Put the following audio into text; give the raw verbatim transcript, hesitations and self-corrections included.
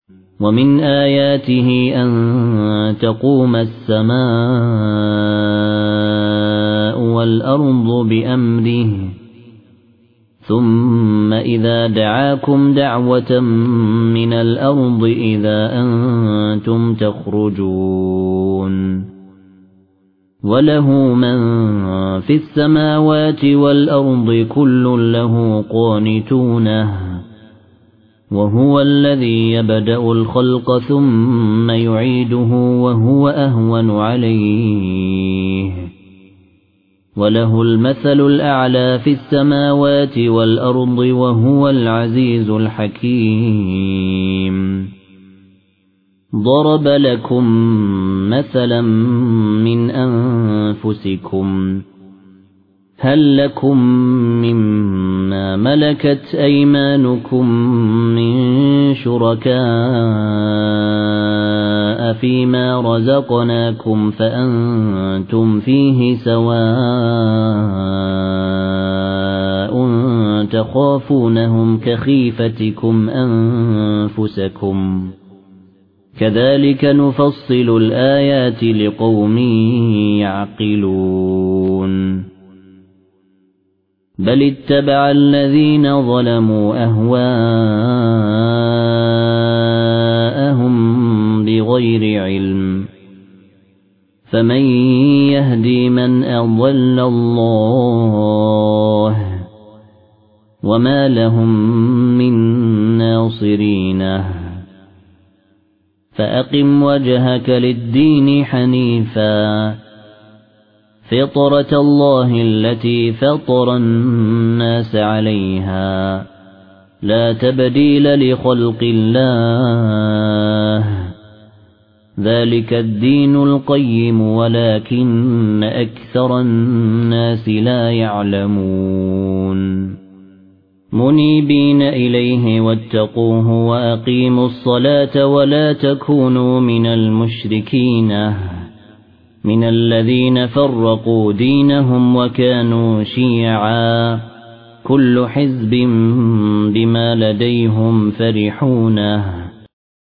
ومن آياته أن تقوم السماء والأرض بأمره ثم إذا دعاكم دعوة من الأرض إذا أنتم تخرجون وله من في السماوات والأرض كل له قانتونه وهو الذي يبدأ الخلق ثم يعيده وهو أهون عليه وله المثل الأعلى في السماوات والأرض وهو العزيز الحكيم ضرب لكم مثلا من أنفسكم هل لكم مما ملكت أيمانكم من شركاء فيما رزقناكم فأنتم فيه سواء تخافونهم كخيفتكم أنفسكم كذلك نفصل الآيات لقوم يعقلون بل اتبع الذين ظلموا أهواءهم بغير علم فمن يهدي من أضل الله وما لهم من ناصرين فأقم وجهك للدين حنيفا فطرة الله التي فطر الناس عليها لا تبديل لخلق الله ذلك الدين القيم ولكن أكثر الناس لا يعلمون منيبين إليه واتقوه وأقيموا الصلاة ولا تكونوا من المشركين من الذين فرقوا دينهم وكانوا شيعا كل حزب بما لديهم فرحون